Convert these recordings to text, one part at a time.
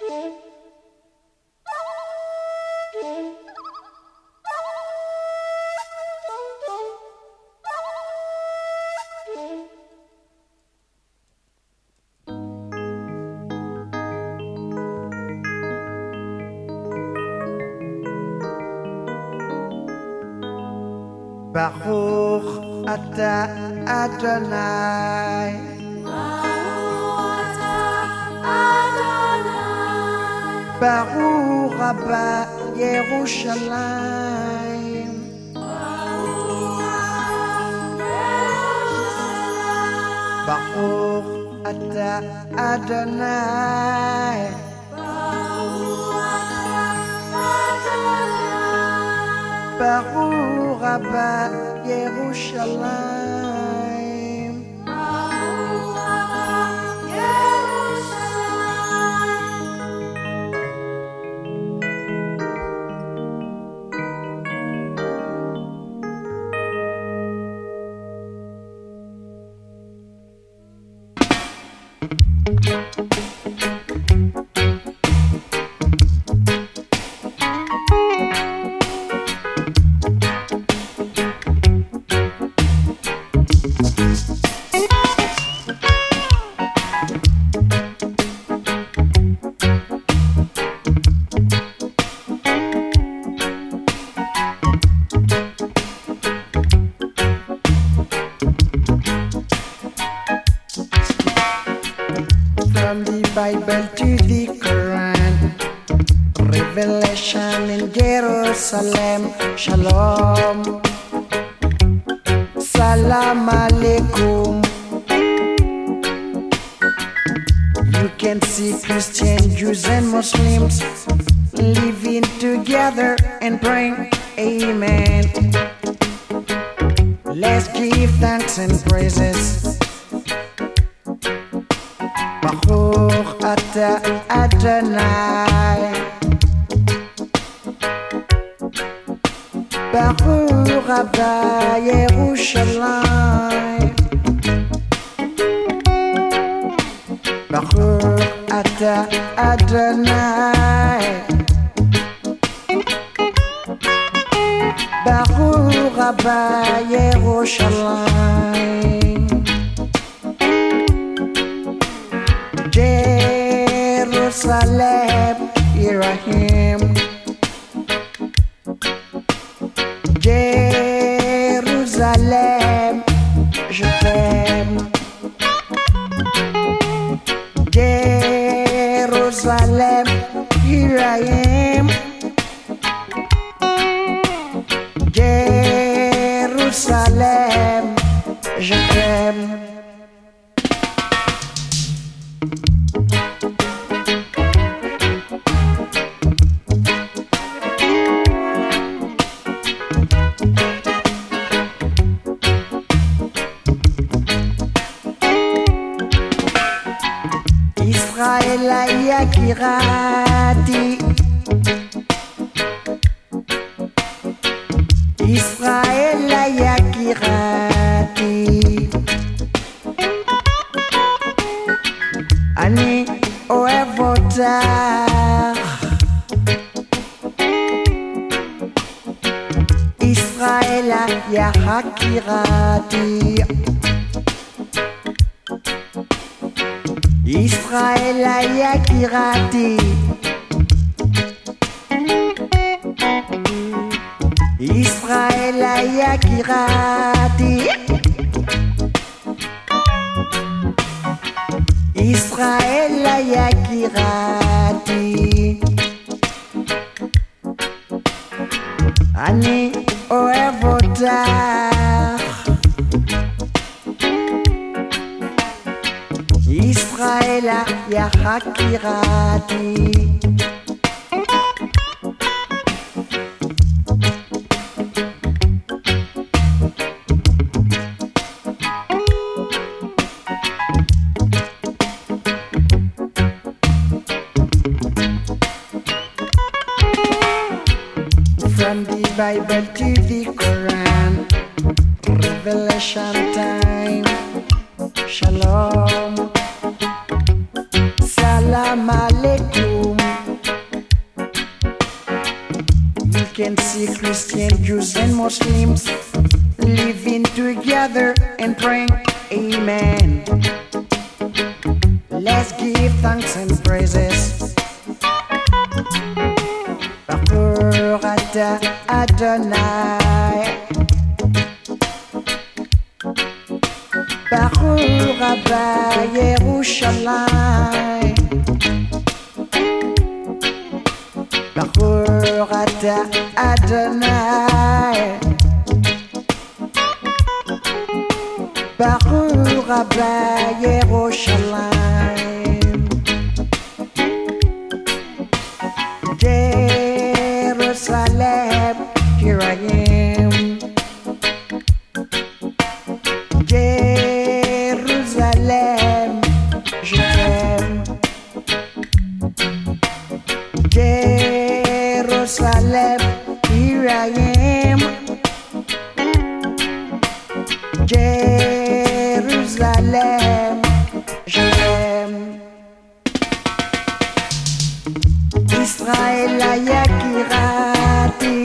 Baruch Ata Adonai. Baruch Abba Yerushalayim. Baruch Ata Adonai. Baruch Abba Yerushalayim. From the Bible to the Quran, Revelation in Jerusalem, Shalom, Salam Alaikum. You can see Christians, Jews and Muslims living together and praying, Amen. Let's give thanks and praises. Baruch Ata Adonai. Baruch Abba Yerushalayim. Baruch Ata Adonai. Baruch Abba Yerushalayim. Jerusalem, here I am. Jerusalem, je t'aime. Jerusalem, here I am. Jerusalem, je t'aime. Israël Yakirati. Israël Yakirati. Ani Oevota. Israël Yakirati. Israël Yakirati. Israël Yakirati. Israël Yakirati. Ani Oevota. Israël Yakirati. From the Bible to the Quran, Revelation time, Shalom, Salam Alaikum. see Christian, Jews, and Muslims living together and praying, Amen. Let's give thanks and praises. Baruch atah Adonai, Baruch Abba Yerushalayim, Baruch atah Adonai, Baruch Abba Yerushalayim. Jerusalem, here I am. Jerusalem, je t'aime. Jerusalem, here I am. Jerusalem, je t'aime. Israël Yakirati,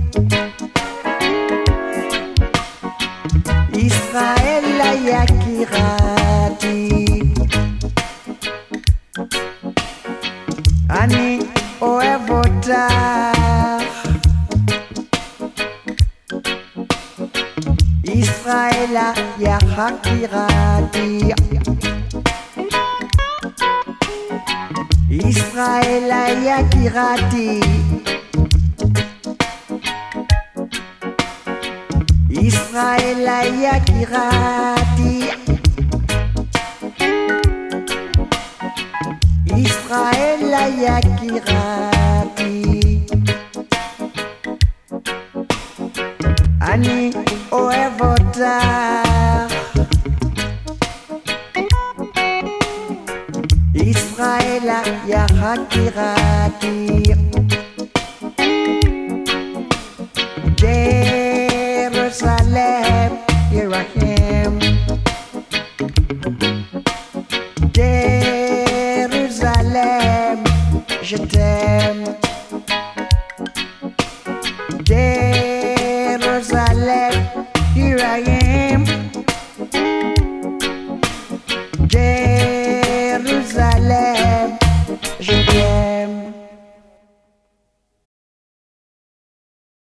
Israël Yakirati, Ani Oevota, Israël Yakirati, Israël Yakirati, Israël Yakirati, Israël Yakirati, Ani Oevota, Israël Yakirati, Jerusalem, here I am.